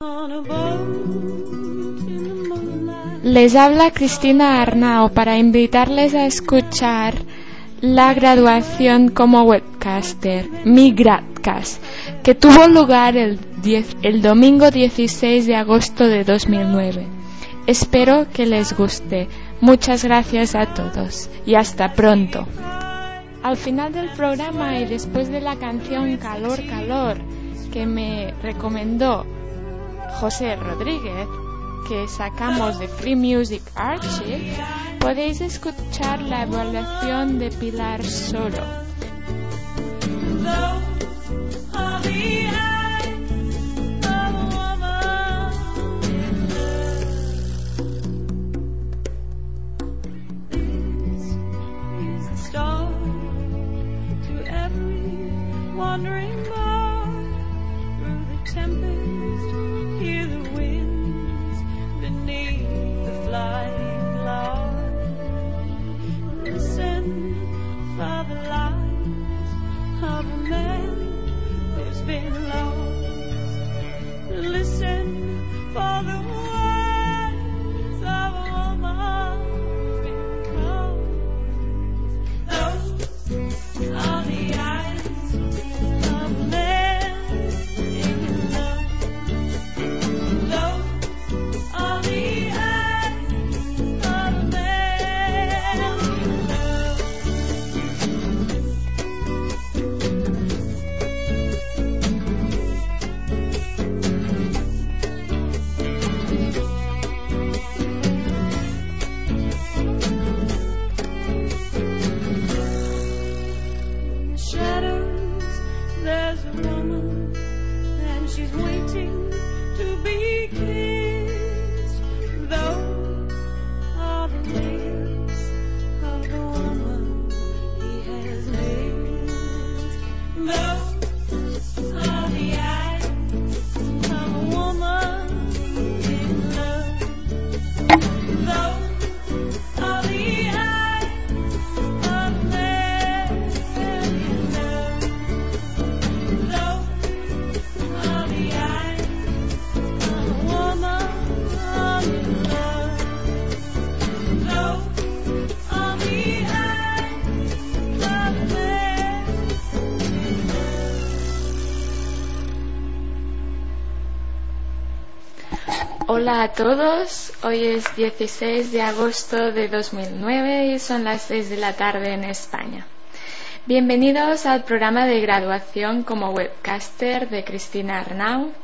Les habla Cristina Arnau para invitarles a escuchar la graduación como webcaster, mi Gradcast, que tuvo lugar el domingo 16 de agosto de 2009. Espero que les guste. Muchas gracias a todos y hasta pronto. Al final del programa y después de la canción Calor, Calor, que me recomendó José Rodríguez, que sacamos de Free Music Archive, podéis escuchar la evaluación de Pilar Soro. Wandering by through the tempest, hear the winds beneath the flying clouds. Listen for the lies of a man who's been lost. Listen for the words of a woman who's been closed. Those are the eyes. Hola a todos, hoy es 16 de agosto de 2009 y son las 6 de la tarde en España. Bienvenidos al programa de graduación como webcaster de Cristina Arnau.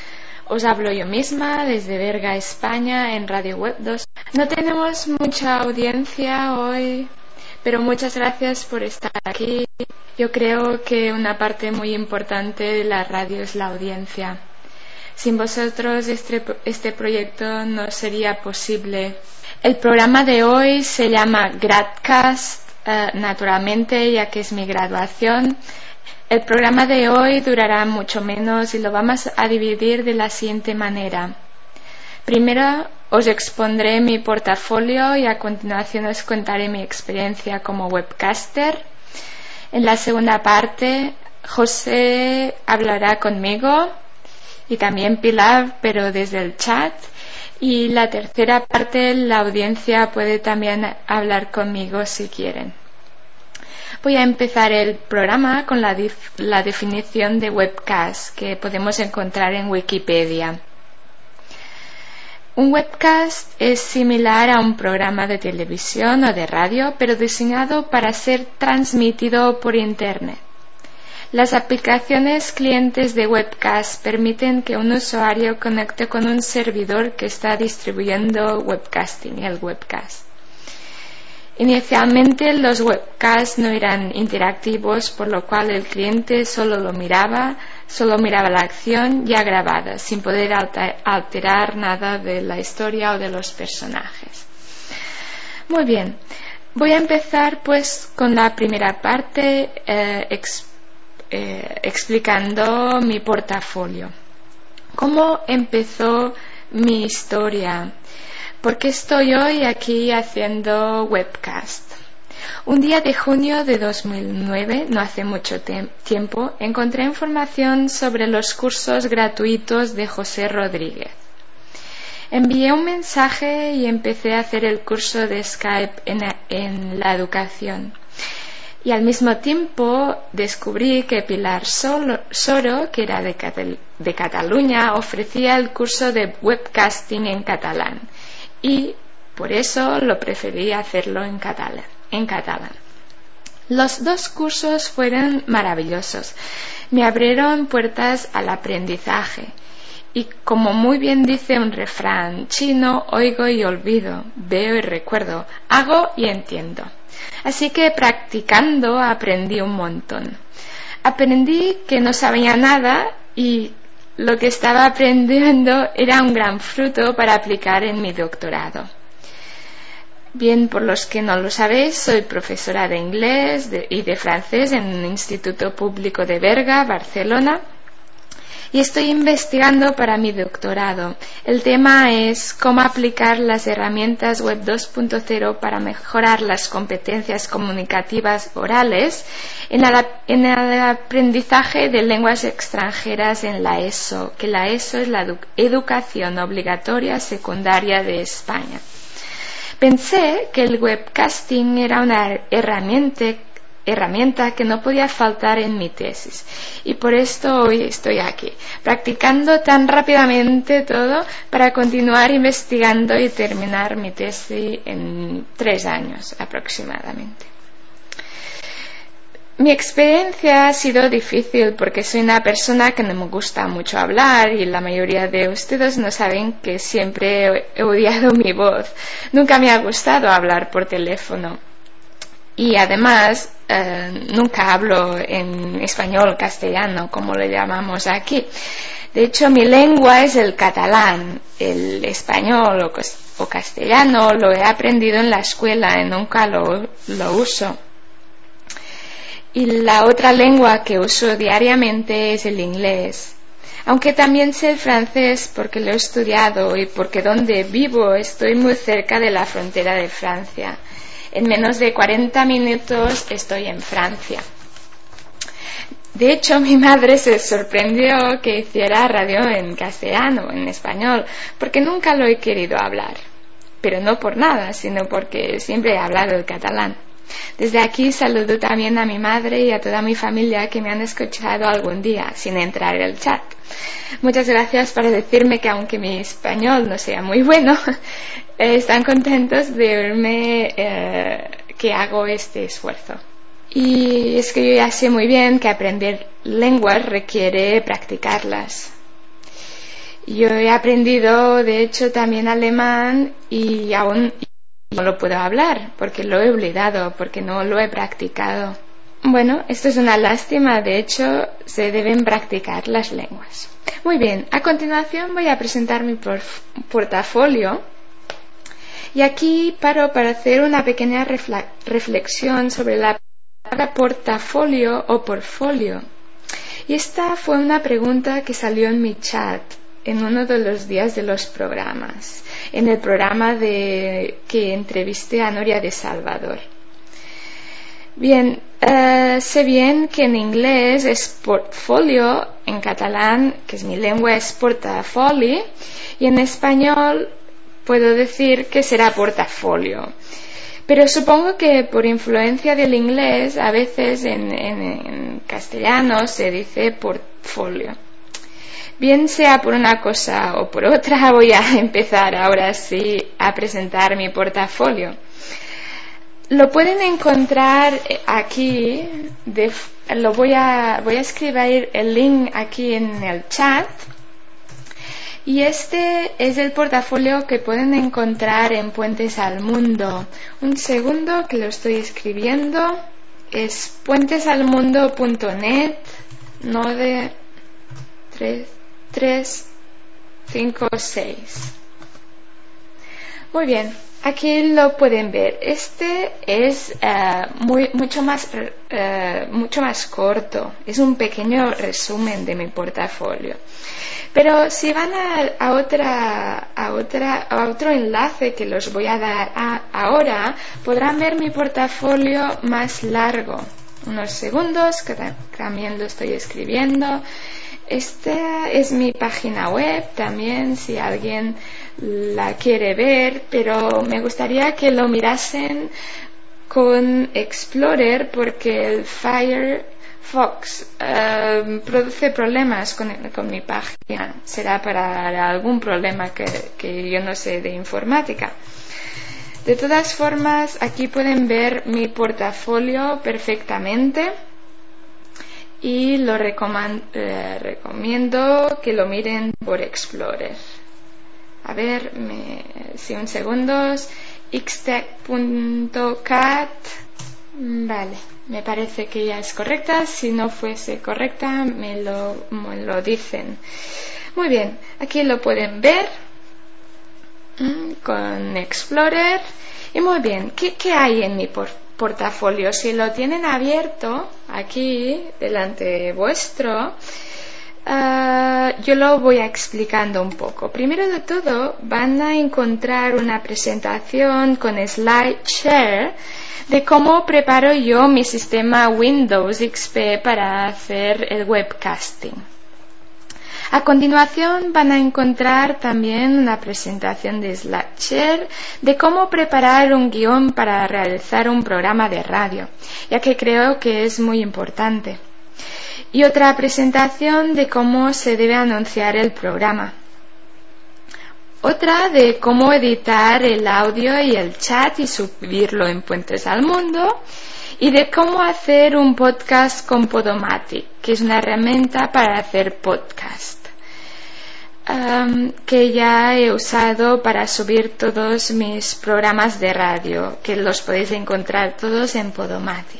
Os hablo yo misma desde Berga, España, en Radio Web 2. No tenemos mucha audiencia hoy, pero muchas gracias por estar aquí. Yo creo que una parte muy importante de la radio es la audiencia. Sin vosotros este proyecto no sería posible. El programa de hoy se llama Gradcast, naturalmente, ya que es mi graduación. El programa de hoy durará mucho menos y lo vamos a dividir de la siguiente manera. Primero os expondré mi portafolio y a continuación os contaré mi experiencia como webcaster. En la segunda parte, José hablará conmigo y también Pilar, pero desde el chat. Y la tercera parte, la audiencia puede también hablar conmigo si quieren. Voy a empezar el programa con la definición de webcast que podemos encontrar en Wikipedia. Un webcast es similar a un programa de televisión o de radio, pero diseñado para ser transmitido por Internet. Las aplicaciones clientes de webcast permiten que un usuario conecte con un servidor que está distribuyendo webcasting, el webcast. Inicialmente los webcasts no eran interactivos, por lo cual el cliente solo miraba la acción ya grabada, sin poder alterar nada de la historia o de los personajes. Muy bien, voy a empezar pues con la primera parte, explicando mi portafolio. ¿Cómo empezó mi historia? ¿Por qué estoy hoy aquí haciendo webcast? Un día de junio de 2009, no hace mucho tiempo, encontré información sobre los cursos gratuitos de José Rodríguez. Envié un mensaje y empecé a hacer el curso de Skype en la educación. Y al mismo tiempo descubrí que Pilar Soro, que era de Cataluña, ofrecía el curso de webcasting en catalán. Y por eso lo preferí hacerlo en catalán. Los dos cursos fueron maravillosos. Me abrieron puertas al aprendizaje. Y como muy bien dice un refrán chino, oigo y olvido, veo y recuerdo, hago y entiendo. Así que practicando aprendí un montón. Aprendí que no sabía nada y lo que estaba aprendiendo era un gran fruto para aplicar en mi doctorado. Bien, por los que no lo sabéis, soy profesora de inglés y de francés en un instituto público de Berga, Barcelona. Y estoy investigando para mi doctorado. El tema es cómo aplicar las herramientas Web 2.0 para mejorar las competencias comunicativas orales en el aprendizaje de lenguas extranjeras en la ESO, que la ESO es la educación obligatoria secundaria de España. Pensé que el webcasting era una herramienta que no podía faltar en mi tesis y por esto hoy estoy aquí, practicando tan rápidamente todo para continuar investigando y terminar mi tesis en 3 años aproximadamente. Mi experiencia ha sido difícil porque soy una persona que no me gusta mucho hablar y la mayoría de ustedes no saben que siempre he odiado mi voz. Nunca me ha gustado hablar por teléfono. Y además nunca hablo en español castellano, como le llamamos aquí. De hecho, mi lengua es el catalán. El español o castellano lo he aprendido en la escuela y nunca lo uso. Y la otra lengua que uso diariamente es el inglés. Aunque también sé el francés porque lo he estudiado y porque donde vivo estoy muy cerca de la frontera de Francia. En menos de 40 minutos estoy en Francia. De hecho, mi madre se sorprendió que hiciera radio en castellano, en español, porque nunca lo he querido hablar. Pero no por nada, sino porque siempre he hablado el catalán. Desde aquí saludo también a mi madre y a toda mi familia que me han escuchado algún día, sin entrar en el chat. Muchas gracias por decirme que aunque mi español no sea muy bueno, están contentos de verme que hago este esfuerzo. Y es que yo ya sé muy bien que aprender lenguas requiere practicarlas. Yo he aprendido, de hecho, también alemán y aún no lo puedo hablar porque lo he olvidado, porque no lo he practicado. Bueno, esto es una lástima, de hecho, se deben practicar las lenguas. Muy bien, a continuación voy a presentar mi portafolio y aquí paro para hacer una pequeña reflexión sobre la palabra portafolio o portfolio. Y esta fue una pregunta que salió en mi chat en uno de los días de los programas, en el programa que entrevisté a Noria de Salvador. Bien, sé bien que en inglés es portfolio, en catalán, que es mi lengua, es portafoli, y en español puedo decir que será portafolio. Pero supongo que por influencia del inglés, a veces en castellano se dice portfolio. Bien sea por una cosa o por otra, voy a empezar ahora sí a presentar mi portafolio. Lo pueden encontrar aquí, voy a escribir el link aquí en el chat. Y este es el portafolio que pueden encontrar en Puentes al Mundo. Un segundo que lo estoy escribiendo. Es puentesalmundo.net, no de 3, 5, 6. Muy bien, Aquí lo pueden ver. Este es mucho más corto. Es un pequeño resumen de mi portafolio. Pero si van a otro enlace que los voy a dar ahora, podrán ver mi portafolio más largo. Unos segundos, que también lo estoy escribiendo. Esta es mi página web también, si alguien la quiere ver, pero me gustaría que lo mirasen con Explorer porque el Firefox produce problemas con mi página. Será para algún problema que yo no sé de informática. De todas formas, aquí pueden ver mi portafolio perfectamente. Y lo recomiendo que lo miren por Explorer. A ver, si un segundo, xtech.cat. Vale, me parece que ya es correcta. Si no fuese correcta, me lo dicen. Muy bien, aquí lo pueden ver con Explorer. Y muy bien, ¿qué hay en mi portafolio? Si lo tienen abierto aquí delante vuestro, yo lo voy explicando un poco. Primero de todo, van a encontrar una presentación con SlideShare de cómo preparo yo mi sistema Windows XP para hacer el webcasting. A continuación van a encontrar también una presentación de SlideShare de cómo preparar un guión para realizar un programa de radio, ya que creo que es muy importante. Y otra presentación de cómo se debe anunciar el programa. Otra de cómo editar el audio y el chat y subirlo en Puentes al Mundo. Y de cómo hacer un podcast con Podomatic, que es una herramienta para hacer podcast. Que ya he usado para subir todos mis programas de radio, que los podéis encontrar todos en Podomatic.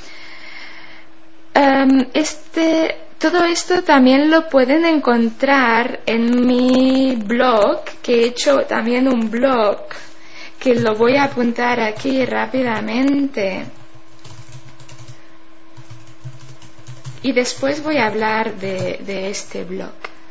Todo esto también lo pueden encontrar en mi blog, que he hecho también un blog, que lo voy a apuntar aquí rápidamente. Y después voy a hablar de este blog.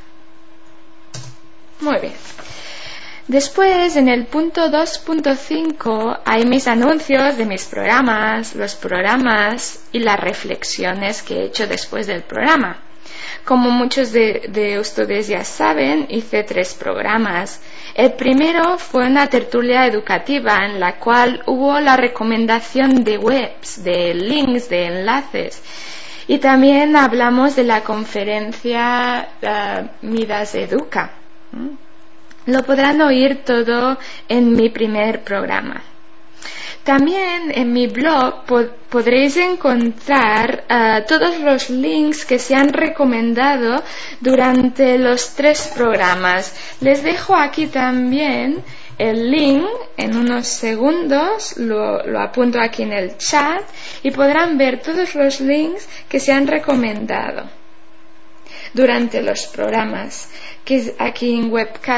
Muy bien. Después, en el punto 2.5, hay mis anuncios de mis programas, los programas y las reflexiones que he hecho después del programa. Como muchos de ustedes ya saben, hice 3 programas. El primero fue una tertulia educativa en la cual hubo la recomendación de webs, de links, de enlaces. Y también hablamos de la conferencia Midas Educa. Lo podrán oír todo en mi primer programa. También en mi blog podréis encontrar todos los links que se han recomendado durante los 3 programas. Les dejo aquí también el link en unos segundos, lo apunto aquí en el chat y podrán ver todos los links que se han recomendado durante los programas, que es aquí en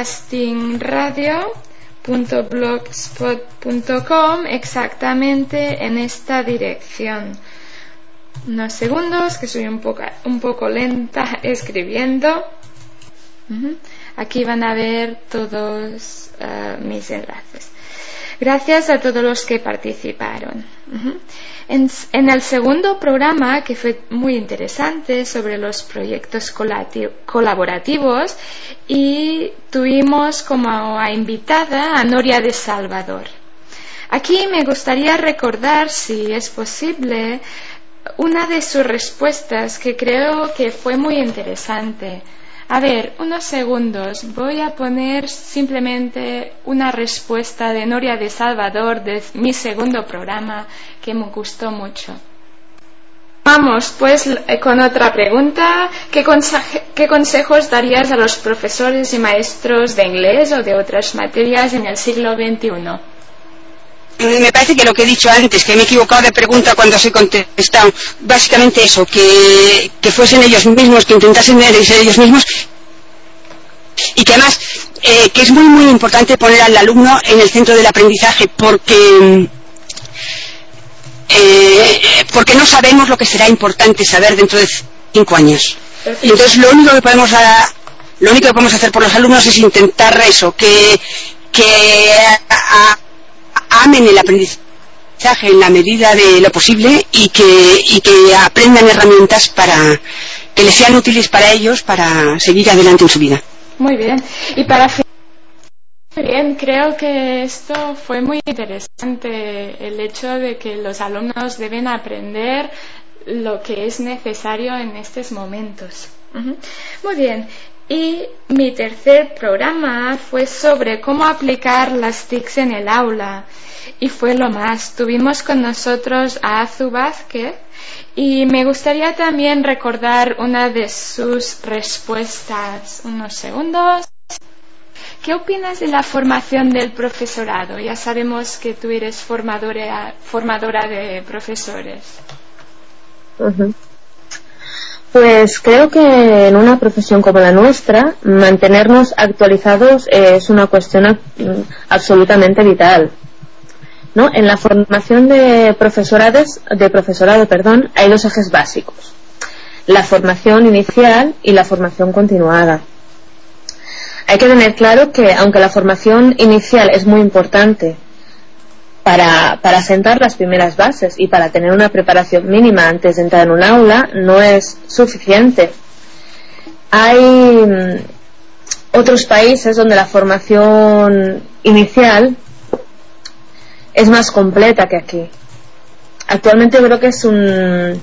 webcastingradio.blogspot.com, exactamente en esta dirección. Unos segundos, que soy un poco lenta escribiendo. Aquí van a ver todos mis enlaces. Gracias a todos los que participaron. En el segundo programa, que fue muy interesante, sobre los proyectos colaborativos, y tuvimos como invitada a Noria de Salvador. Aquí me gustaría recordar, si es posible, una de sus respuestas que creo que fue muy interesante. A ver, unos segundos. Voy a poner simplemente una respuesta de Noria de Salvador de mi segundo programa que me gustó mucho. Vamos pues con otra pregunta. ¿Qué consejos darías a los profesores y maestros de inglés o de otras materias en el siglo XXI? Me parece que lo que he dicho antes, que me he equivocado de pregunta cuando os he contestado, básicamente eso, que fuesen ellos mismos, que intentasen ser ellos mismos, y que además que es muy muy importante poner al alumno en el centro del aprendizaje, porque no sabemos lo que será importante saber dentro de 5 años. Entonces lo único que podemos hacer por los alumnos es intentar eso, que amen el aprendizaje en la medida de lo posible y que aprendan herramientas para que les sean útiles para ellos para seguir adelante en su vida. Muy bien. Y para bien, creo que esto fue muy interesante, el hecho de que los alumnos deben aprender lo que es necesario en estos momentos. Muy bien. Y mi tercer programa fue sobre cómo aplicar las TICs en el aula. Y fue lo más. Tuvimos con nosotros a Azu Vázquez y me gustaría también recordar una de sus respuestas. Unos segundos. ¿Qué opinas de la formación del profesorado? Ya sabemos que tú eres formadora de profesores. Pues creo que en una profesión como la nuestra, mantenernos actualizados es una cuestión absolutamente vital, ¿no? En la formación de profesorado, hay 2 ejes básicos: la formación inicial y la formación continuada. Hay que tener claro que aunque la formación inicial es muy importante para sentar las primeras bases y para tener una preparación mínima antes de entrar en un aula, no es suficiente. Hay otros países donde la formación inicial es más completa que aquí. Actualmente creo que es un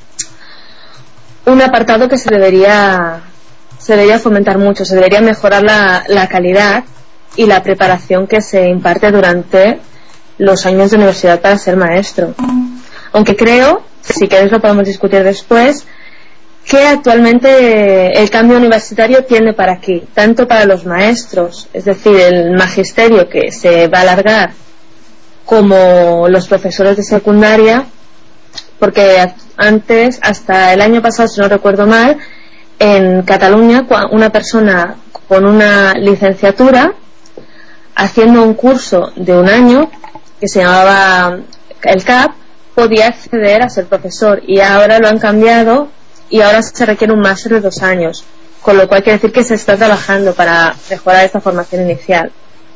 apartado que se debería fomentar mucho, se debería mejorar la calidad y la preparación que se imparte durante los años de universidad para ser maestro. Aunque creo, si queréis lo podemos discutir después, que actualmente el cambio universitario tiende para aquí, tanto para los maestros, es decir, el magisterio que se va a alargar, como los profesores de secundaria, porque antes, hasta el año pasado, si no recuerdo mal, en Cataluña una persona con una licenciatura haciendo un curso de un año que se llamaba el CAP podía acceder a ser profesor, y ahora lo han cambiado y ahora se requiere un máster de 2 años, con lo cual quiere decir que se está trabajando para mejorar esta formación inicial.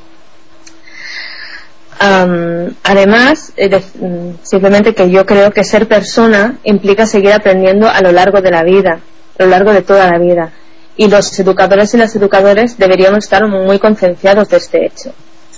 Además, simplemente que yo creo que ser persona implica seguir aprendiendo a lo largo de la vida, a lo largo de toda la vida, y los educadores y las educadoras deberíamos estar muy concienciados de este hecho.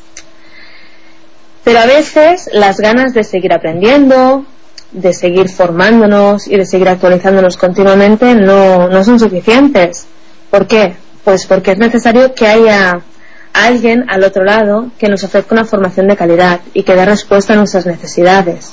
Pero a veces las ganas de seguir aprendiendo, de seguir formándonos y de seguir actualizándonos continuamente no son suficientes. ¿Por qué? Pues porque es necesario que haya alguien al otro lado que nos ofrezca una formación de calidad y que dé respuesta a nuestras necesidades.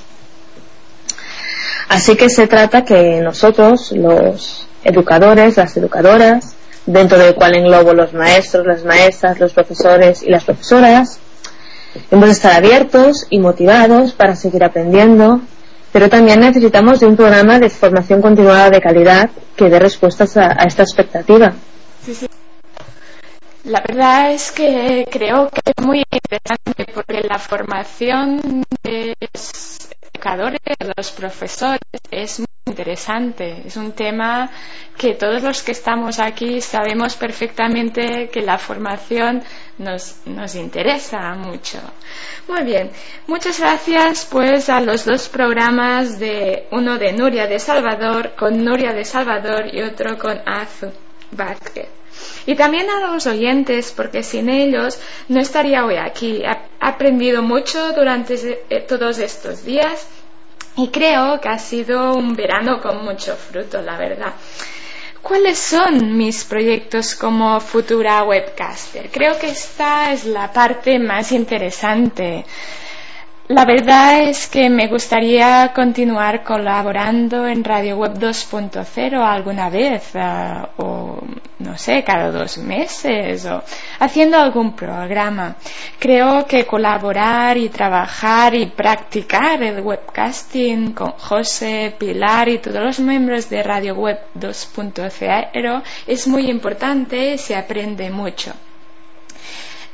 Así que se trata que nosotros, los educadores, las educadoras, dentro del cual englobo los maestros, las maestras, los profesores y las profesoras, hemos de estar abiertos y motivados para seguir aprendiendo, pero también necesitamos de un programa de formación continuada de calidad que dé respuestas a esta expectativa. Sí. La verdad es que creo que es muy interesante, porque la formación de los educadores, de los profesores, es muy interesante. Es un tema que todos los que estamos aquí sabemos perfectamente que la formación nos interesa mucho. Muy bien, muchas gracias pues a los 2 programas, uno de Nuria de Salvador, con Nuria de Salvador, y otro con Azu Vázquez. Y también a los oyentes, porque sin ellos no estaría hoy aquí. He aprendido mucho durante todos estos días y creo que ha sido un verano con mucho fruto, la verdad. ¿Cuáles son mis proyectos como futura webcaster? Creo que esta es la parte más interesante. La verdad es que me gustaría continuar colaborando en Radio Web 2.0 alguna vez, o no sé, cada 2 meses, o haciendo algún programa. Creo que colaborar y trabajar y practicar el webcasting con José, Pilar y todos los miembros de Radio Web 2.0 es muy importante y se aprende mucho.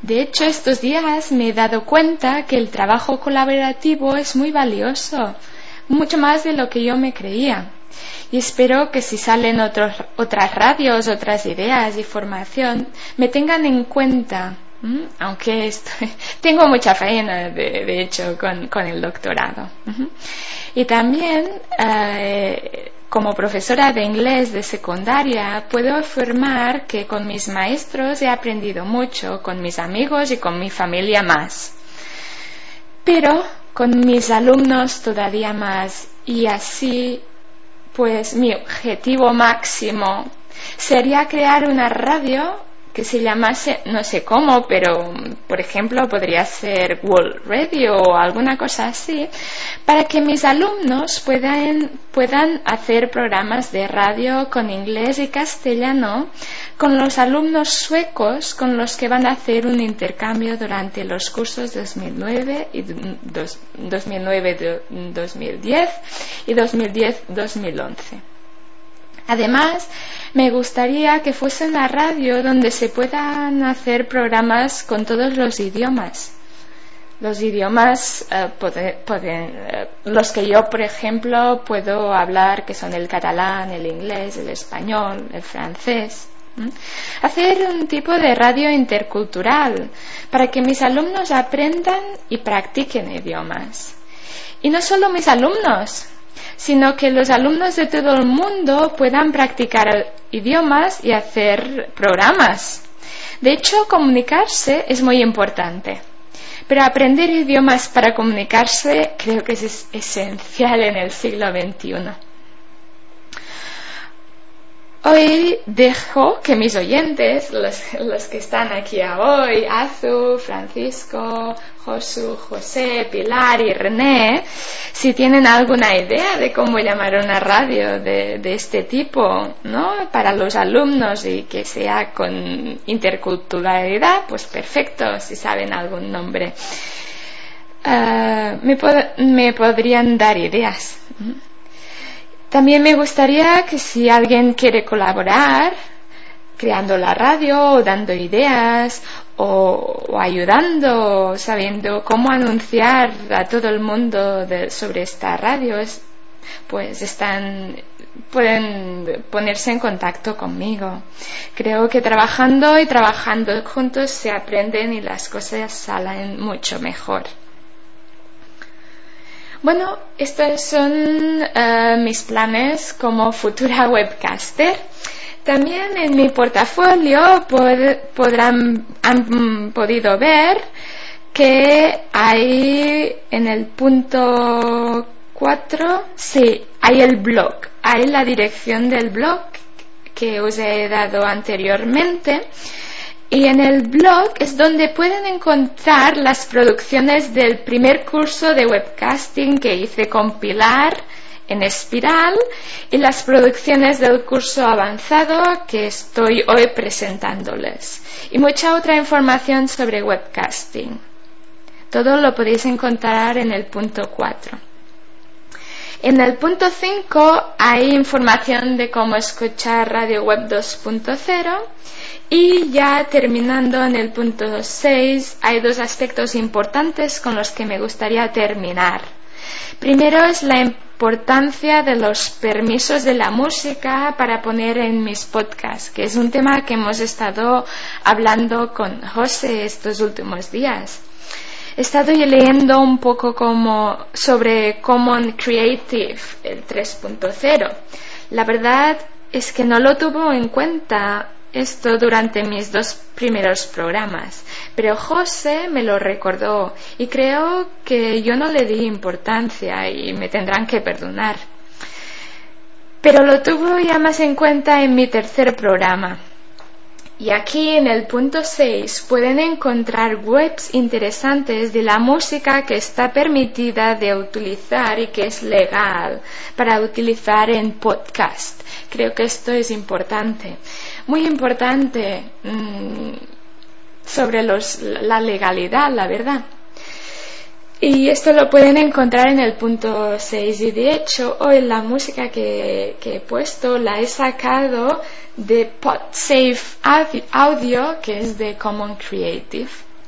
De hecho, estos días me he dado cuenta que el trabajo colaborativo es muy valioso, mucho más de lo que yo me creía. Y espero que si salen otras radios, otras ideas y formación, me tengan en cuenta, aunque tengo mucha faena, de hecho, con el doctorado. Y también, como profesora de inglés de secundaria, puedo afirmar que con mis maestros he aprendido mucho, con mis amigos y con mi familia más. Pero con mis alumnos todavía más, y así, pues mi objetivo máximo sería crear una radio que se llamase, no sé cómo, pero por ejemplo podría ser World Radio o alguna cosa así, para que mis alumnos puedan hacer programas de radio con inglés y castellano con los alumnos suecos con los que van a hacer un intercambio durante los cursos 2009 y 2009-2010 y 2010-2011. Además, me gustaría que fuese una radio donde se puedan hacer programas con todos los idiomas. Los idiomas, los que yo, por ejemplo, puedo hablar, que son el catalán, el inglés, el español, el francés. Hacer un tipo de radio intercultural para que mis alumnos aprendan y practiquen idiomas. Y no solo mis alumnos, sino que los alumnos de todo el mundo puedan practicar idiomas y hacer programas. De hecho, comunicarse es muy importante, pero aprender idiomas para comunicarse creo que es esencial en el siglo XXI. Hoy dejo que mis oyentes, los que están aquí hoy, Azu, Francisco, Josu, José, Pilar y René, si tienen alguna idea de cómo llamar una radio de este tipo, ¿no?, para los alumnos y que sea con interculturalidad, pues perfecto, si saben algún nombre. Me podrían dar ideas. También me gustaría que si alguien quiere colaborar creando la radio o dando ideas o ayudando, sabiendo cómo anunciar a todo el mundo sobre esta radio, pues pueden ponerse en contacto conmigo. Creo que trabajando juntos se aprenden y las cosas salen mucho mejor. Bueno, estos son mis planes como futura webcaster. También en mi portafolio han podido ver que hay en el punto 4, sí, hay el blog, hay la dirección del blog que os he dado anteriormente. Y en el blog es donde pueden encontrar las producciones del primer curso de webcasting que hice con Pilar en Espiral y las producciones del curso avanzado que estoy hoy presentándoles. Y mucha otra información sobre webcasting. Todo lo podéis encontrar en el punto 4. En el punto 5 hay información de cómo escuchar Radio Web 2.0 y ya terminando en el punto 6 hay dos aspectos importantes con los que me gustaría terminar. Primero es la importancia de los permisos de la música para poner en mis podcasts, que es un tema que hemos estado hablando con José estos últimos días. He estado leyendo un poco sobre Common Creative, el 3.0. La verdad es que no lo tuvo en cuenta esto durante mis 2 primeros programas, pero José me lo recordó y creo que yo no le di importancia y me tendrán que perdonar. Pero lo tuvo ya más en cuenta en mi 3er programa. Y aquí en el punto 6 pueden encontrar webs interesantes de la música que está permitida de utilizar y que es legal para utilizar en podcast. Creo que esto es importante, muy importante sobre la legalidad, la verdad. Y esto lo pueden encontrar en el punto 6 y de hecho hoy la música que he puesto la he sacado de PodSafe Audio, que es de Common Creative.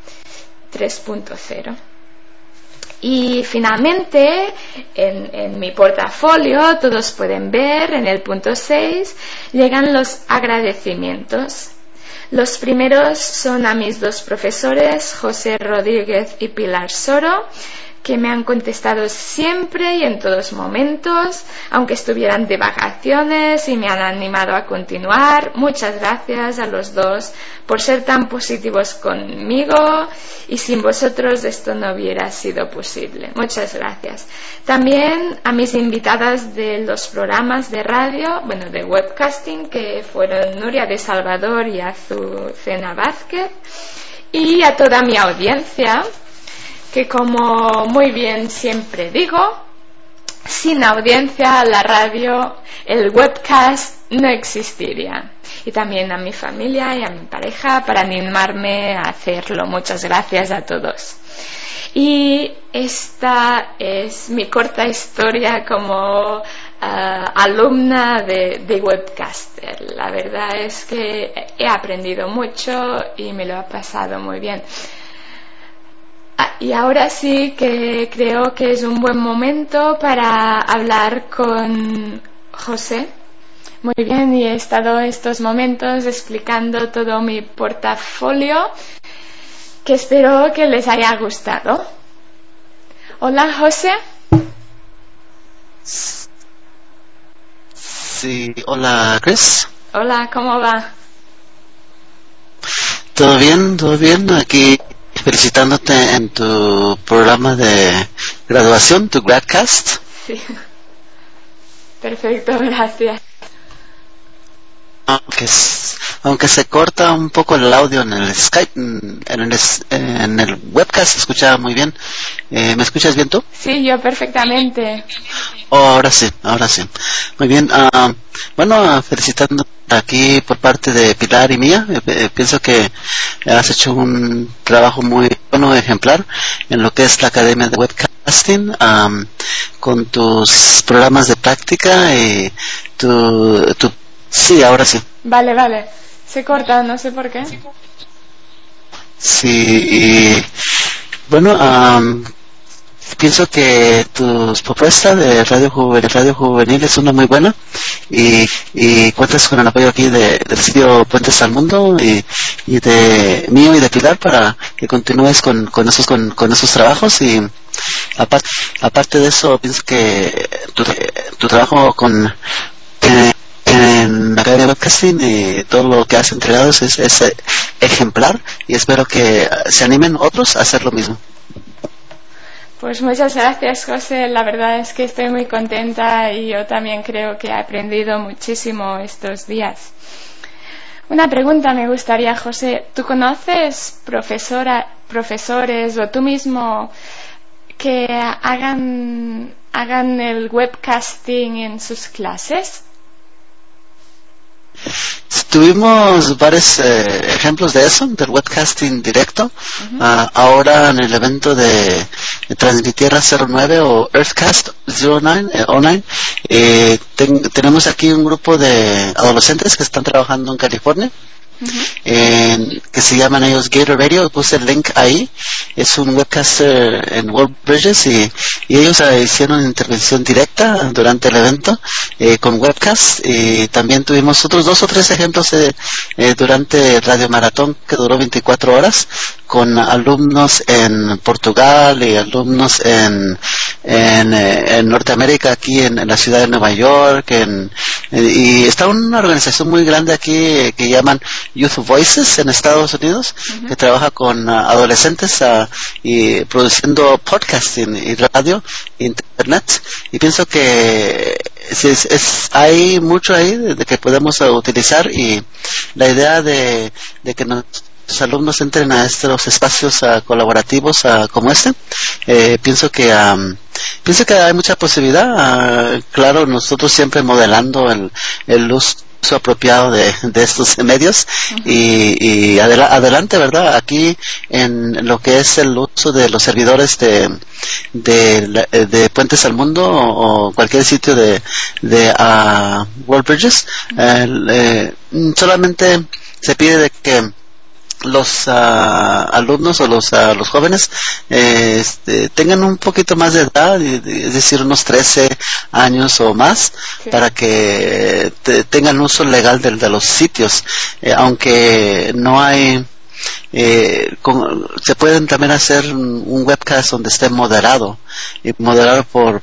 3.0. Y finalmente, en mi portafolio, todos pueden ver, en el punto 6, llegan los agradecimientos. Los primeros son a mis dos profesores, José Rodríguez y Pilar Soro, que me han contestado siempre y en todos momentos, aunque estuvieran de vacaciones, y me han animado a continuar. Muchas gracias a los dos por ser tan positivos conmigo, y sin vosotros esto no hubiera sido posible. Muchas gracias. También a mis invitadas de los programas de radio, de webcasting, que fueron Nuria de Salvador y Azucena Vázquez, y a toda mi audiencia, que como muy bien siempre digo, sin audiencia la radio, el webcast no existiría. Y también a mi familia y a mi pareja para animarme a hacerlo. Muchas gracias a todos. Y esta es mi corta historia como alumna de Webcaster. La verdad es que he aprendido mucho y me lo he pasado muy bien. Y ahora sí que creo que es un buen momento para hablar con José. Muy bien, y he estado estos momentos explicando todo mi portafolio, que espero que les haya gustado. Hola, José. Sí, hola, Chris. Hola, ¿cómo va? Todo bien, aquí felicitándote en tu programa de graduación, tu Gradcast. Sí. Perfecto, gracias. Aunque se corta un poco el audio en el Skype, en el webcast se escucha muy bien. ¿Me escuchas bien tú? Sí, yo perfectamente. Ahora sí. Muy bien. Felicitando aquí por parte de Pilar y mía. Pienso que has hecho un trabajo muy bueno, ejemplar, en lo que es la Academia de Webcasting, con tus programas de práctica y tu sí, ahora sí. Vale. Se corta, no sé por qué. Sí, y pienso que tu propuesta de Radio Juvenil es una muy buena, y cuentas con el apoyo aquí del sitio Puentes al Mundo y de mío y de Pilar para que continúes con esos trabajos. Y aparte de eso, pienso que tu trabajo en la Academia de Webcasting y todo lo que has entregado es ejemplar, y espero que se animen otros a hacer lo mismo. Pues muchas gracias, José. La verdad es que estoy muy contenta, y yo también creo que he aprendido muchísimo estos días. Una pregunta me gustaría, José. ¿Tú conoces profesores o tú mismo que hagan el webcasting en sus clases? Tuvimos varios ejemplos de eso, del webcasting directo. Ahora en el evento de Transmitierra 09 o Earthcast 09, tenemos aquí un grupo de adolescentes que están trabajando en California, que se llaman ellos Gator Radio. Puse el link ahí. Es un webcaster en World Bridges, y ellos hicieron intervención directa durante el evento con webcast. Y también tuvimos otros 2 o 3 ejemplos durante Radio Maratón, que duró 24 horas, con alumnos en Portugal y alumnos en Norteamérica, aquí en la ciudad de Nueva York, y está una organización muy grande aquí que llaman Youth Voices en Estados Unidos, que trabaja con adolescentes y produciendo podcasting y radio, internet, y pienso que hay mucho ahí de que podemos utilizar, y la idea de que los alumnos entren a estos espacios colaborativos como este, pienso que hay mucha posibilidad. Claro, nosotros siempre modelando el uso apropiado de estos medios, y adelante, ¿verdad? Aquí en lo que es el uso de los servidores de Puentes al Mundo o cualquier sitio de World Bridges, solamente se pide de que los alumnos o los jóvenes tengan un poquito más de edad, es decir, unos 13 años o más, Sí. para que tengan uso legal de los sitios, aunque no hay se pueden también hacer un webcast donde esté moderado, y moderado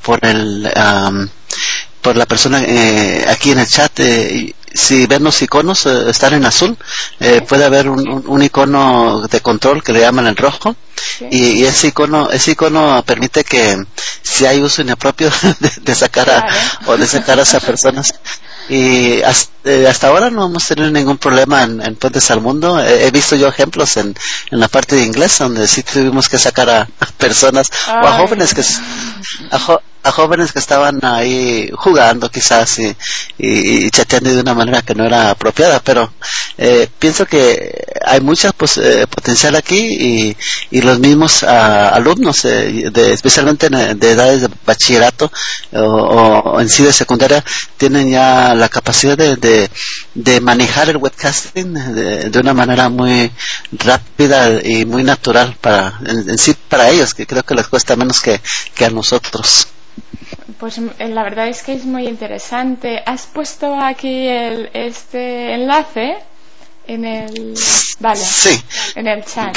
por la persona aquí en el chat. Si ven los iconos, están en azul, puede haber un icono de control que le llaman el rojo, Sí. y ese icono permite que, si hay uso inapropiado, de sacar o de sacar a esas personas. Y hasta ahora no hemos tenido ningún problema en Puentes al Mundo. He visto yo ejemplos en la parte de inglés donde sí tuvimos que sacar a personas o a jóvenes a jóvenes que estaban ahí jugando quizás y chateando de una manera que no era apropiada, pero pienso que hay mucha potencial aquí, y los mismos alumnos especialmente de edades de bachillerato o en sí de secundaria tienen ya la capacidad de manejar el webcasting de una manera muy rápida y muy natural en sí para ellos, que creo que les cuesta menos que a nosotros. Pues la verdad es que es muy interesante. ¿Has puesto aquí este enlace en el Sí. en el chat?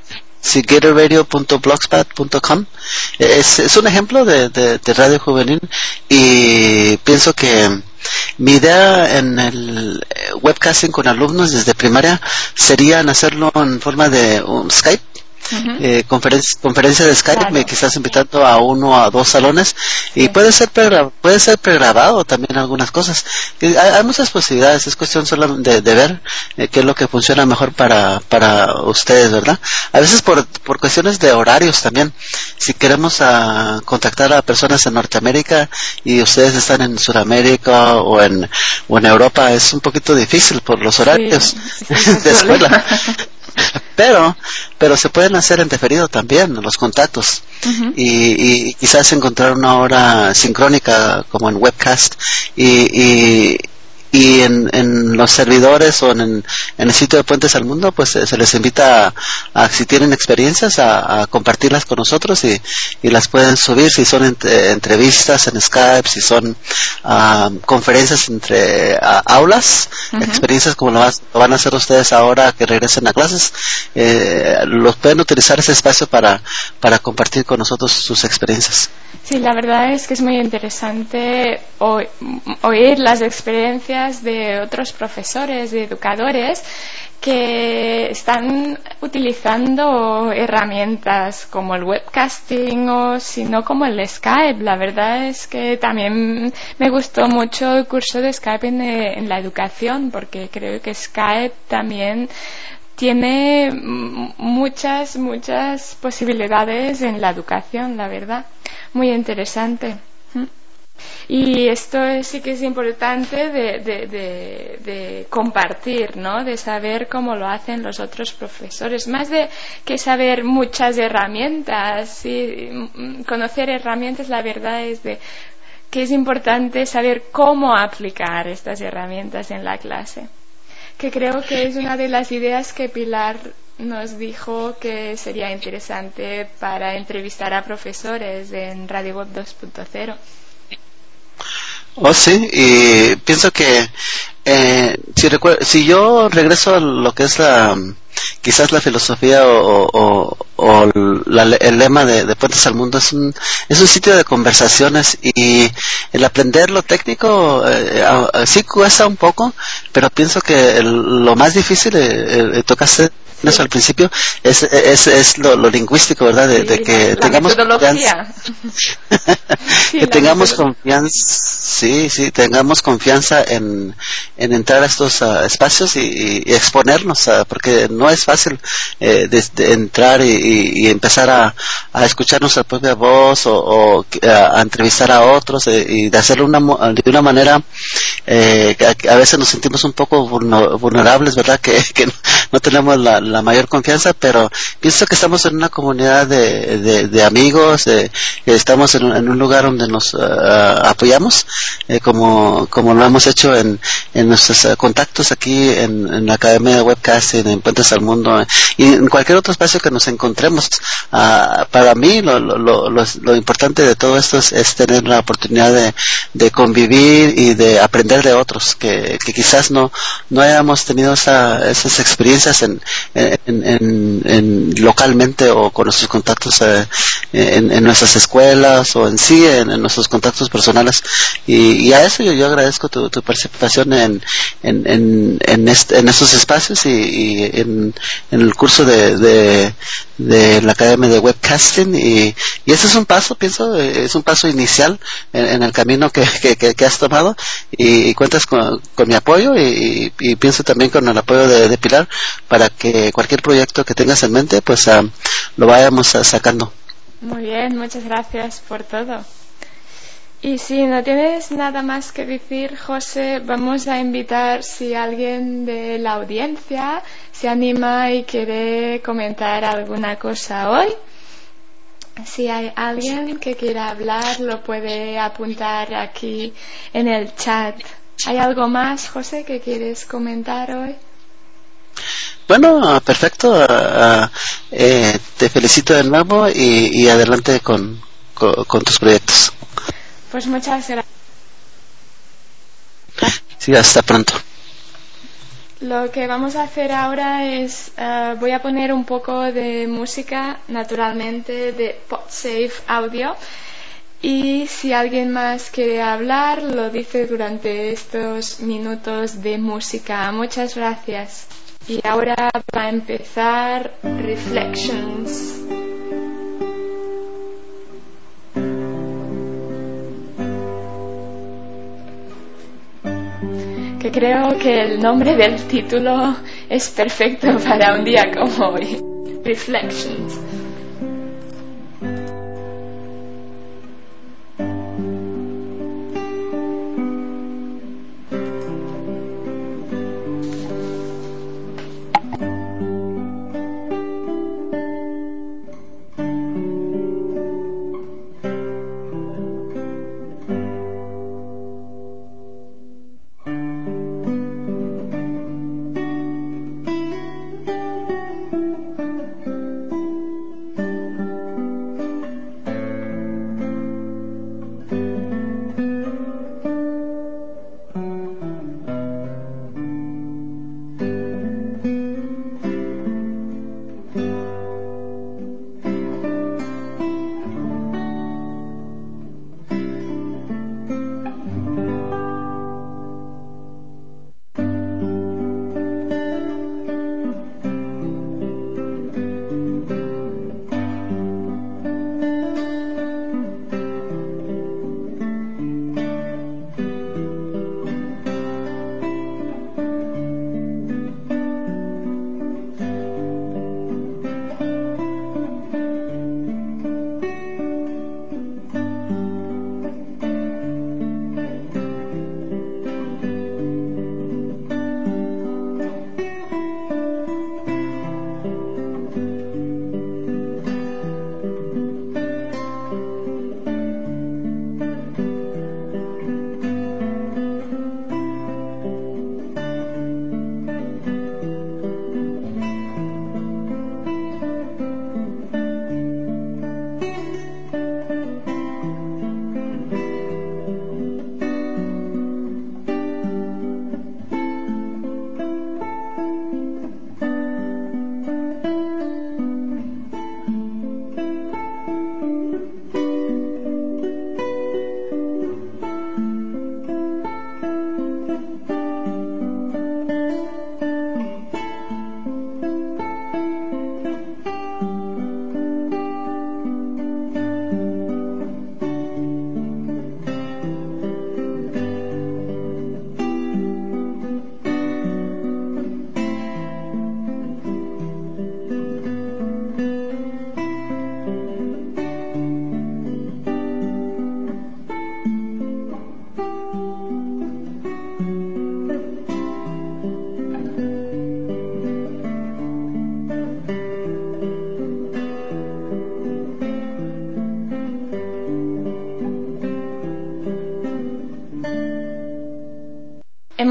Gatorradio.blogspot.com es un ejemplo de radio juvenil, y pienso que mi idea en el webcasting con alumnos desde primaria sería hacerlo en forma de Skype. Conferencia de Skype, Claro. quizás invitando a 1 o 2 salones, y puede ser pregrabado también algunas cosas. Hay muchas posibilidades, es cuestión solo de ver qué es lo que funciona mejor para ustedes, ¿verdad? A veces por cuestiones de horarios también. Si queremos contactar a personas en Norteamérica y ustedes están en Sudamérica o en Europa, es un poquito difícil por los horarios de escuela. Pero se pueden hacer en diferido también los contactos, y quizás encontrar una hora sincrónica como en webcast, y en los servidores o en el sitio de Puentes al Mundo, pues se les invita a si tienen experiencias a compartirlas con nosotros, y las pueden subir si son entrevistas en Skype, si son conferencias entre aulas, experiencias como lo van a hacer ustedes ahora que regresen a clases. Los pueden utilizar ese espacio para compartir con nosotros sus experiencias. Sí, la verdad es que es muy interesante oír las experiencias de otros profesores, de educadores que están utilizando herramientas como el webcasting o si no como el Skype. La verdad es que también me gustó mucho el curso de Skype en la educación, porque creo que Skype también tiene muchas posibilidades en la educación, la verdad. Muy interesante. Y esto sí que es importante de compartir, ¿no? De saber cómo lo hacen los otros profesores. Más de que saber muchas herramientas, ¿sí? Conocer herramientas, la verdad es que es importante saber cómo aplicar estas herramientas en la clase. Que creo que es una de las ideas que Pilar nos dijo que sería interesante para entrevistar a profesores en Radio Web 2.0. Oh, sí, y pienso que si yo regreso a lo que es quizás la filosofía o el lema de Puentes al Mundo, es un sitio de conversaciones, y el aprender lo técnico sí cuesta un poco, pero pienso que lo más difícil tocaste eso al principio es lo lingüístico, ¿verdad? De que tengamos confianza. Que tengamos confianza, tengamos confianza en entrar a estos espacios y exponernos, porque no es fácil de entrar y empezar a escuchar nuestra propia voz o a entrevistar a otros, y de hacerlo de una manera que a veces nos sentimos un poco vulnerables, ¿verdad? Que no tenemos la mayor confianza, pero pienso que estamos en una comunidad de amigos, estamos en un lugar donde nos apoyamos, como lo hemos hecho en nuestros contactos aquí en la Academia de Webcasting en Puentes al mundo y en cualquier otro espacio que nos encontremos. Para mí lo importante de todo esto es tener la oportunidad de convivir y de aprender de otros que quizás no hayamos tenido esas experiencias en localmente o con nuestros contactos en nuestras escuelas o en sí en nuestros contactos personales, y a eso yo agradezco tu participación en estos espacios y en el curso de la Academia de Webcasting, y ese es un paso, pienso, es un paso inicial en el camino que has tomado, y cuentas con mi apoyo y pienso también con el apoyo de Pilar para que cualquier proyecto que tengas en mente pues lo vayamos sacando. Muy bien, muchas gracias por todo. Y si no tienes nada más que decir, José, vamos a invitar si alguien de la audiencia se anima y quiere comentar alguna cosa hoy. Si hay alguien que quiera hablar, lo puede apuntar aquí en el chat. ¿Hay algo más, José, que quieres comentar hoy? Bueno, perfecto. Te felicito de nuevo y adelante con tus proyectos. Pues muchas gracias. Sí, hasta pronto. Lo que vamos a hacer ahora es, voy a poner un poco de música, naturalmente, de PodSafe Audio. Y si alguien más quiere hablar, lo dice durante estos minutos de música. Muchas gracias. Y ahora va a empezar Reflections. Que creo que el nombre del título es perfecto para un día como hoy. Reflections.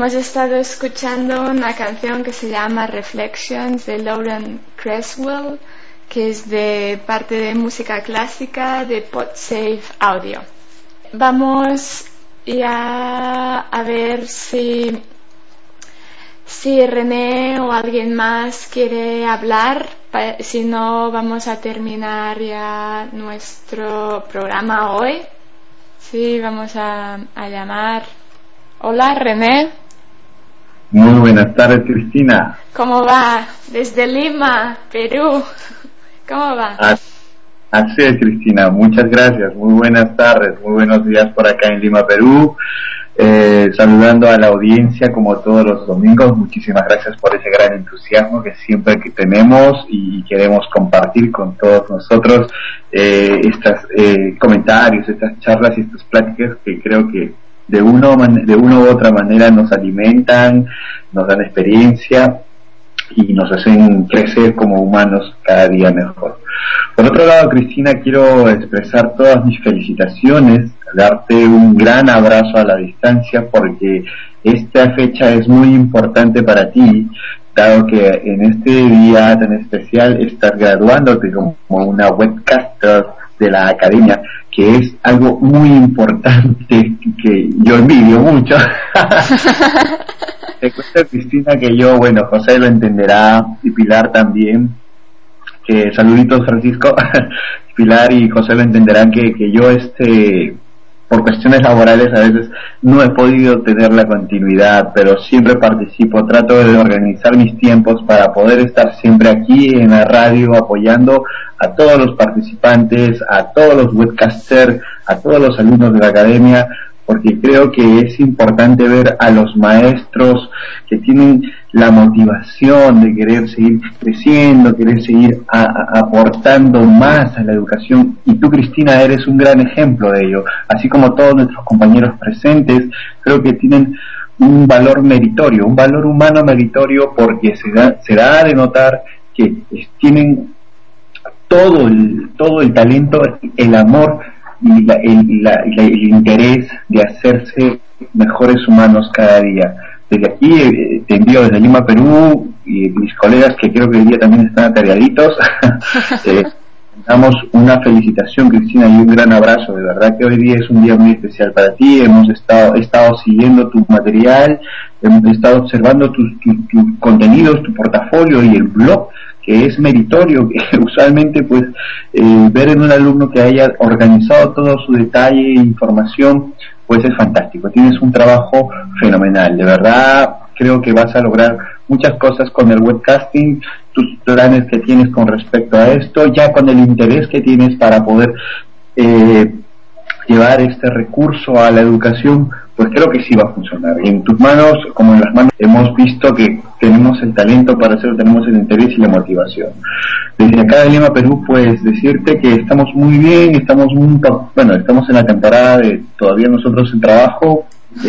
hemos estado escuchando una canción que se llama Reflections de Lauren Creswell, que es de parte de música clásica de PodSafe Audio. Vamos ya a ver si René o alguien más quiere hablar. Si no, vamos a terminar ya nuestro programa hoy. Sí, vamos a llamar. Hola, René. Muy buenas tardes, Cristina. ¿Cómo va? Desde Lima, Perú. ¿Cómo va? Así es, Cristina. Muchas gracias. Muy buenas tardes. Muy buenos días por acá en Lima, Perú. Saludando a la audiencia como todos los domingos. Muchísimas gracias por ese gran entusiasmo que siempre que tenemos y queremos compartir con todos nosotros estos comentarios, estas charlas y estas pláticas que creo que de una u otra manera nos alimentan, nos dan experiencia y nos hacen crecer como humanos cada día mejor. Por otro lado, Cristina, quiero expresar todas mis felicitaciones, darte un gran abrazo a la distancia, porque esta fecha es muy importante para ti, dado que en este día tan especial estás graduándote como una webcaster de la academia, que es algo muy importante que yo envidio mucho. Te cuento, Cristina, que yo, bueno, José lo entenderá y Pilar también, que saluditos, Francisco. Pilar y José lo entenderán que yo por cuestiones laborales a veces no he podido tener la continuidad, pero siempre participo, trato de organizar mis tiempos para poder estar siempre aquí en la radio apoyando a todos los participantes, a todos los webcasters, a todos los alumnos de la academia, porque creo que es importante ver a los maestros que tienen la motivación de querer seguir creciendo, querer seguir aportando más a la educación, y tú, Cristina, eres un gran ejemplo de ello, así como todos nuestros compañeros presentes. Creo que tienen un valor meritorio, un valor humano meritorio, porque se da de notar que tienen todo el talento, el amor y el interés de hacerse mejores humanos cada día. Desde aquí te envío desde Lima, Perú, y mis colegas que creo que hoy día también están atareaditos, damos una felicitación, Cristina, y un gran abrazo. De verdad que hoy día es un día muy especial para ti. He estado siguiendo tu material, he estado observando tus contenidos, tu portafolio y el blog, que es meritorio, que usualmente pues ver en un alumno que haya organizado todo su detalle e información, pues es fantástico. Tienes un trabajo fenomenal, de verdad. Creo que vas a lograr muchas cosas con el webcasting, tus planes que tienes con respecto a esto, ya con el interés que tienes para poder llevar este recurso a la educación, pues creo que sí va a funcionar. Y en tus manos, como en las manos, hemos visto que tenemos el talento para hacerlo, tenemos el interés y la motivación. Desde acá de Lima, Perú, pues decirte que estamos muy bien, estamos en la temporada de todavía nosotros en trabajo,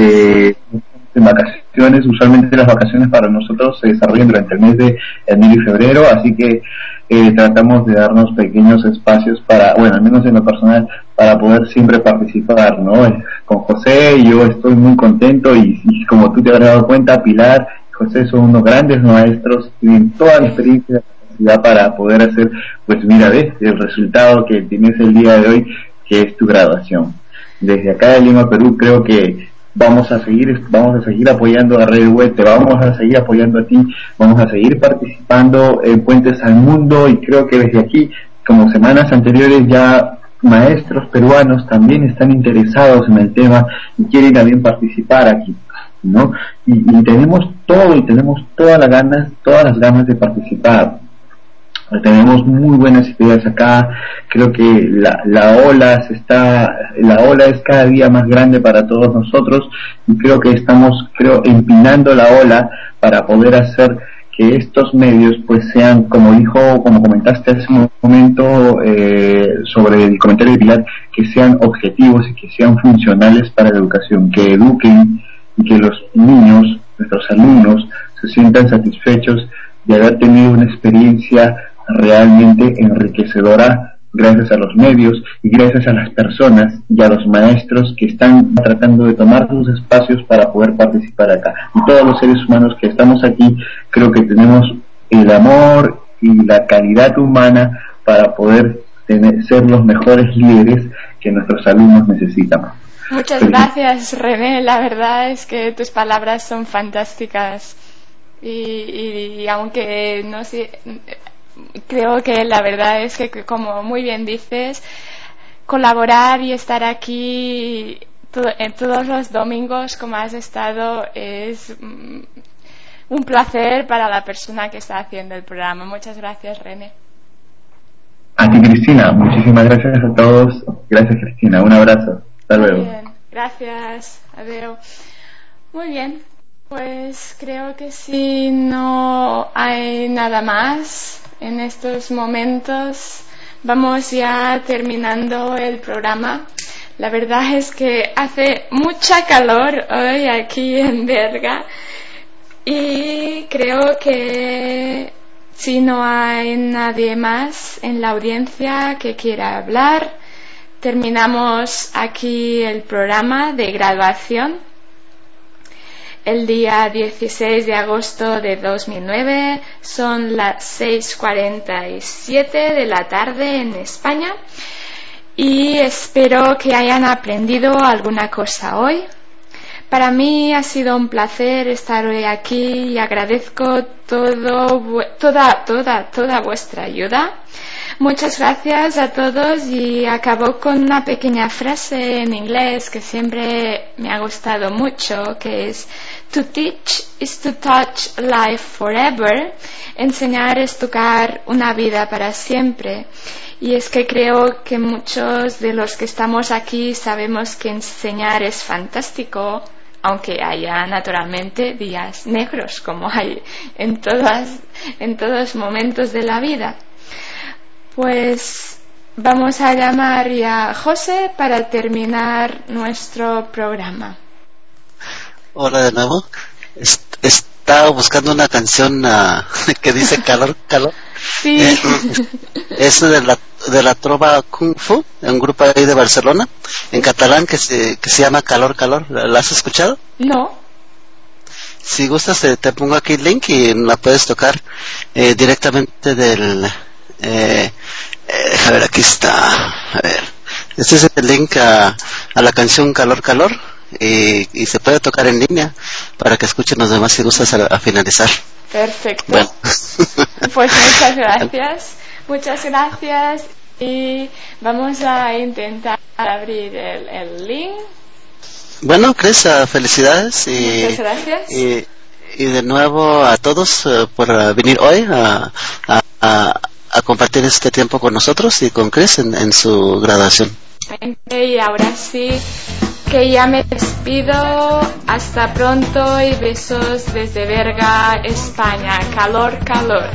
en vacaciones. Usualmente las vacaciones para nosotros se desarrollan durante el mes de enero y febrero, así que tratamos de darnos pequeños espacios para, al menos en lo personal, para poder siempre participar, ¿no? Con José yo estoy muy contento y como tú te habrás dado cuenta, Pilar y José son unos grandes maestros, tienen toda la experiencia y la capacidad para poder hacer, pues mira, ves el resultado que tienes el día de hoy, que es tu graduación. Desde acá de Lima, Perú, creo que vamos a seguir apoyando a Red Web, te vamos a seguir apoyando a ti, vamos a seguir participando en Puentes al Mundo, y creo que desde aquí, como semanas anteriores, ya maestros peruanos también están interesados en el tema y quieren también participar aquí, ¿no? Y tenemos todas las ganas de participar. Tenemos muy buenas ideas acá. Creo que la ola es cada día más grande para todos nosotros, y creo que estamos empinando la ola para poder hacer que estos medios pues sean, como comentaste hace un momento sobre el comentario de Pilar, que sean objetivos y que sean funcionales para la educación, que eduquen y que los niños, nuestros alumnos, se sientan satisfechos de haber tenido una experiencia realmente enriquecedora gracias a los medios y gracias a las personas y a los maestros que están tratando de tomar sus espacios para poder participar acá. Y todos los seres humanos que estamos aquí, creo que tenemos el amor y la calidad humana para poder ser los mejores líderes que nuestros alumnos necesitan. Muchas gracias, René. La verdad es que tus palabras son fantásticas y aunque no sé, creo que la verdad es que, como muy bien dices, colaborar y estar aquí en todos los domingos como has estado es un placer para la persona que está haciendo el programa. Muchas gracias, René. A ti, Cristina, muchísimas gracias a todos. Gracias, Cristina, un abrazo. Hasta luego. Muy bien, gracias. Adiós. Muy bien, pues creo que si no hay nada más en estos momentos, vamos ya terminando el programa. La verdad es que hace mucha calor hoy aquí en Berga y creo que si no hay nadie más en la audiencia que quiera hablar, terminamos aquí el programa de graduación. El día 16 de agosto de 2009 son las 6:47 de la tarde en España y espero que hayan aprendido alguna cosa hoy. Para mí ha sido un placer estar hoy aquí y agradezco toda vuestra ayuda. Muchas gracias a todos y acabo con una pequeña frase en inglés que siempre me ha gustado mucho, que es "To teach is to touch life forever". Enseñar es tocar una vida para siempre. Y es que creo que muchos de los que estamos aquí sabemos que enseñar es fantástico, aunque haya naturalmente días negros como hay en todos momentos de la vida. Pues vamos a llamar ya a José para terminar nuestro programa. Hola de nuevo. Estaba buscando una canción que dice calor, calor. Sí. Es de la trova Kung Fu, un grupo ahí de Barcelona, en catalán, que se llama Calor, Calor. ¿La has escuchado? No. Si gustas, te pongo aquí el link y la puedes tocar directamente del... a ver, aquí está. A ver, este es el link a la canción Calor, Calor. Y se puede tocar en línea para que escuchen los demás si gustas a finalizar. Perfecto. Bueno. Pues muchas gracias y vamos a intentar abrir el link. Bueno, Cris, felicidades y muchas gracias y de nuevo a todos por venir hoy a compartir este tiempo con nosotros y con Cris en su graduación. Y ahora sí que ya me despido. Hasta pronto y besos desde Berga, España. Calor, calor.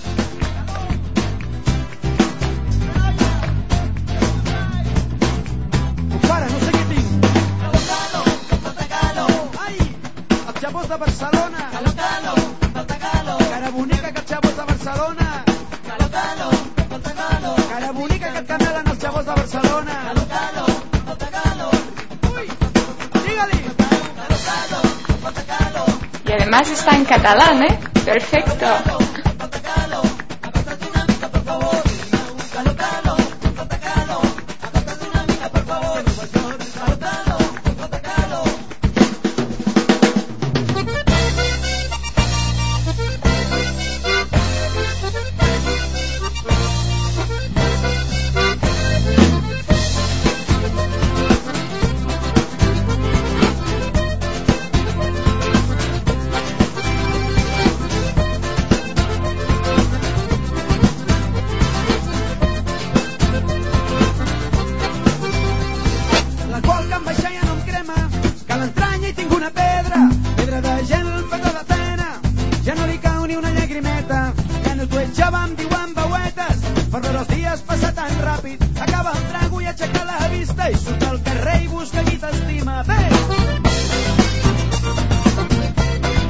De Barcelona, cara bonica que els xavos de Barcelona, cara bonica que et camelen els xavos de Barcelona, uy, dígale, y además está en catalán, perfecto.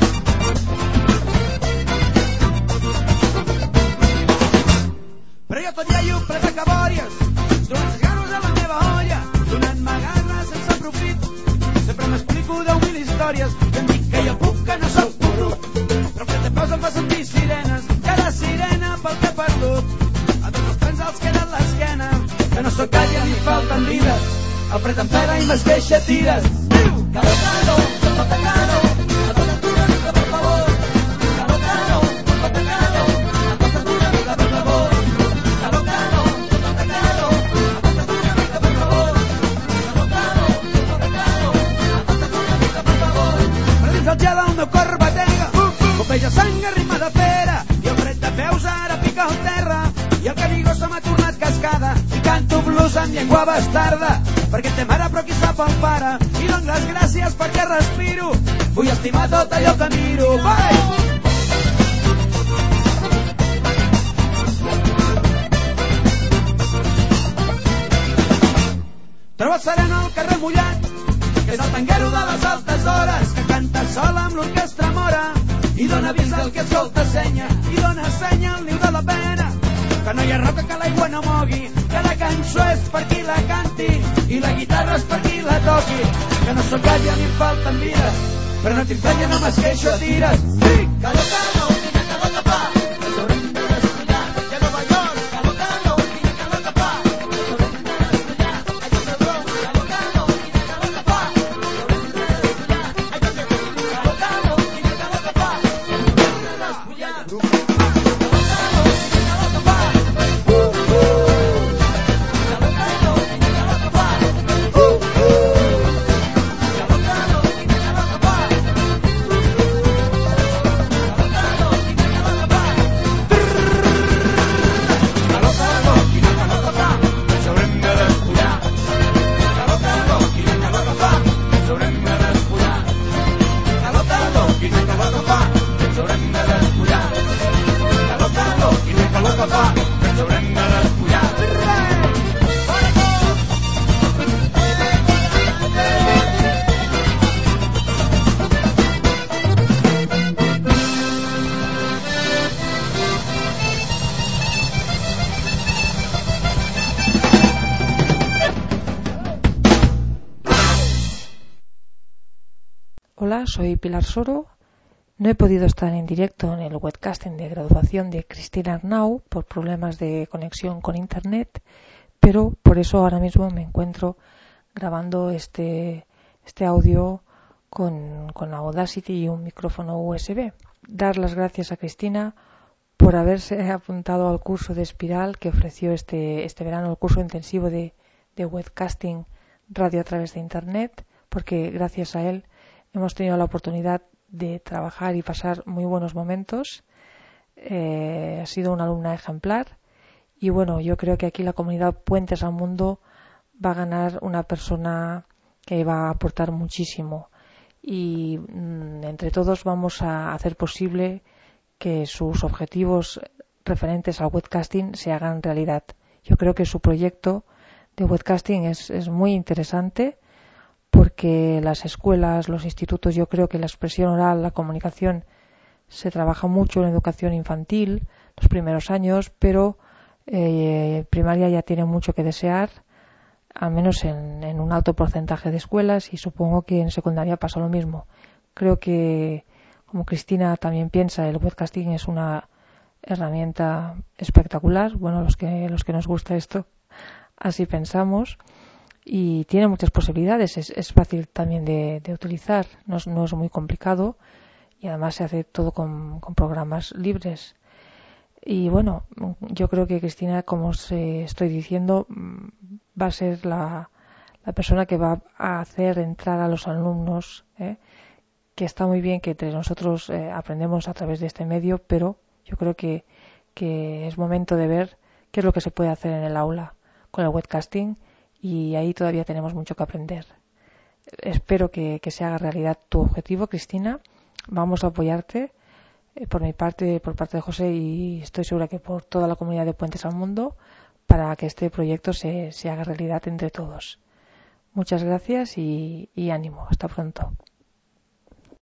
però jo tot iaio ple de cabòries, instruments garos a la meva olla, donant-me ganes sense profit. Sempre m'explico 10.000 històries que em dic que jo puc, que no soc corrut, però que te posa em fa sentir sirenes, cada sirena pel que he perdut. A tots els trens els queda l'esquena, que no sóc gat i a mi falten vides, el fred em pega i m'esqueixa tires. Calor, calor, tota calor, a tota altura vida, per favor. Calor, calor, tota calor, a tota altura vida, per favor. Calor, calor, tota calor, a tota altura vida, per favor. Calor, calor, tota calor, a tota altura vida, per favor. Per dins el gel el meu cor batega, copeja sang a ritme de pera, i el fred de peus ara pica al terra, i el canigó se m'ha tornat cascada, i canto blues en llengua bastarda, perquè té mare però qui sap el pare, i dono les gràcies perquè respiro, vull estimar tot allò que miro. Vai! Trobo sereno al carrer mullat, que és el tanguero de les altes hores, que canta sol amb l'orquestra mora, i dona avís del que escolta senya, i dona senya al niu de la pena, que no hi ha roca que l'aigua no mogui, que la cançó és per qui la canti i la guitarra és per qui la toqui, que no sóc gat i a mi em falten vides, però no tinc feina, no m'esqueixo a tires. Sí, calor, calor, quina calor que fa, ens haurem de despullar, i a Nova York, calor, calor, quina calor que fa, ens haurem de despullar, a Casadró, calor, calor, quina calor que fa, ens haurem de despullar, a Casadró, calor, calor, quina calor que fa, ens haurem de despullar. Hola, soy Pilar Soro. No he podido estar en directo en el webcasting de graduación de Cristina Arnau por problemas de conexión con internet, pero por eso ahora mismo me encuentro grabando este audio con Audacity y un micrófono USB. Dar las gracias a Cristina por haberse apuntado al curso de Espiral que ofreció este verano, el curso intensivo de webcasting radio a través de internet, porque gracias a él hemos tenido la oportunidad de trabajar y pasar muy buenos momentos. Ha sido una alumna ejemplar y bueno, yo creo que aquí la comunidad Puentes al Mundo va a ganar una persona que va a aportar muchísimo y entre todos vamos a hacer posible que sus objetivos referentes al webcasting se hagan realidad. Yo creo que su proyecto de webcasting es muy interesante, porque las escuelas, los institutos, yo creo que la expresión oral, la comunicación, se trabaja mucho en educación infantil, los primeros años, pero primaria ya tiene mucho que desear, al menos en un alto porcentaje de escuelas, y supongo que en secundaria pasa lo mismo. Creo que, como Cristina también piensa, el webcasting es una herramienta espectacular. Bueno, los que nos gusta esto, así pensamos. Y tiene muchas posibilidades, es fácil también de utilizar, no es muy complicado y además se hace todo con programas libres. Y bueno, yo creo que Cristina, como os estoy diciendo, va a ser la persona que va a hacer entrar a los alumnos, que está muy bien que entre nosotros aprendemos a través de este medio, pero yo creo que es momento de ver qué es lo que se puede hacer en el aula con el webcasting. Y ahí todavía tenemos mucho que aprender. Espero que se haga realidad tu objetivo, Cristina. Vamos a apoyarte por mi parte, por parte de José, y estoy segura que por toda la comunidad de Puentes al Mundo, para que este proyecto se haga realidad entre todos. Muchas gracias y ánimo. Hasta pronto.